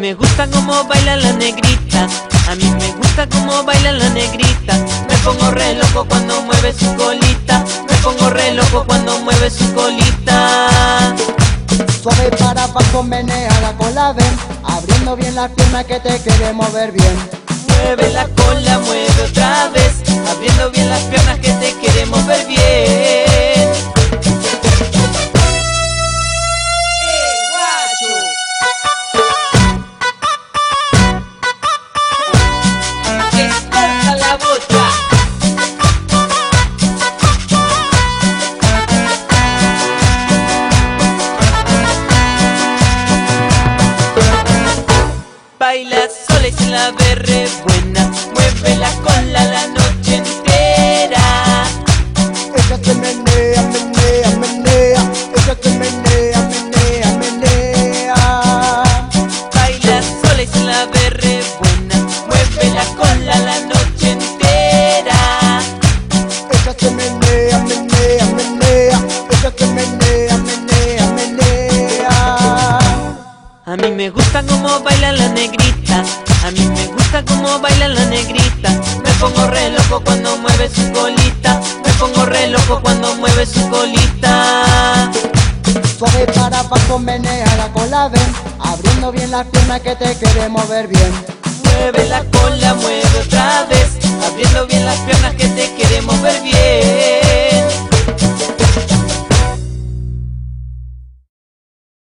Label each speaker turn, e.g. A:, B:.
A: me gusta cómo baila la negrita, a mí me gusta cómo baila la negrita. Me pongo re loco cuando mueve su colita, me pongo re loco cuando mueve su colita.
B: Suave para abajo, menea la cola, ven, abriendo bien las piernas que te queremos ver bien.
A: Mueve la cola, mueve otra vez, abriendo bien las piernas que te queremos ver bien. Baila sola y se la ve re buena, mueve la cola la noche entera.
B: Ella se menea, menea, menea, ella se menea, menea, menea.
A: Baila sola y se la ve re buena, mueve la cola la noche entera.
B: Ella se menea, menea, menea, ella se menea, menea, menea.
A: A mí me gusta cómo baila la negrita, a mí me gusta cómo baila la negrita. Me pongo re loco cuando mueve su colita, me pongo re loco cuando mueve su colita.
B: Suave para abajo, menea la cola, ven, abriendo bien las piernas que te queremos ver bien.
A: Mueve la cola, mueve otra vez,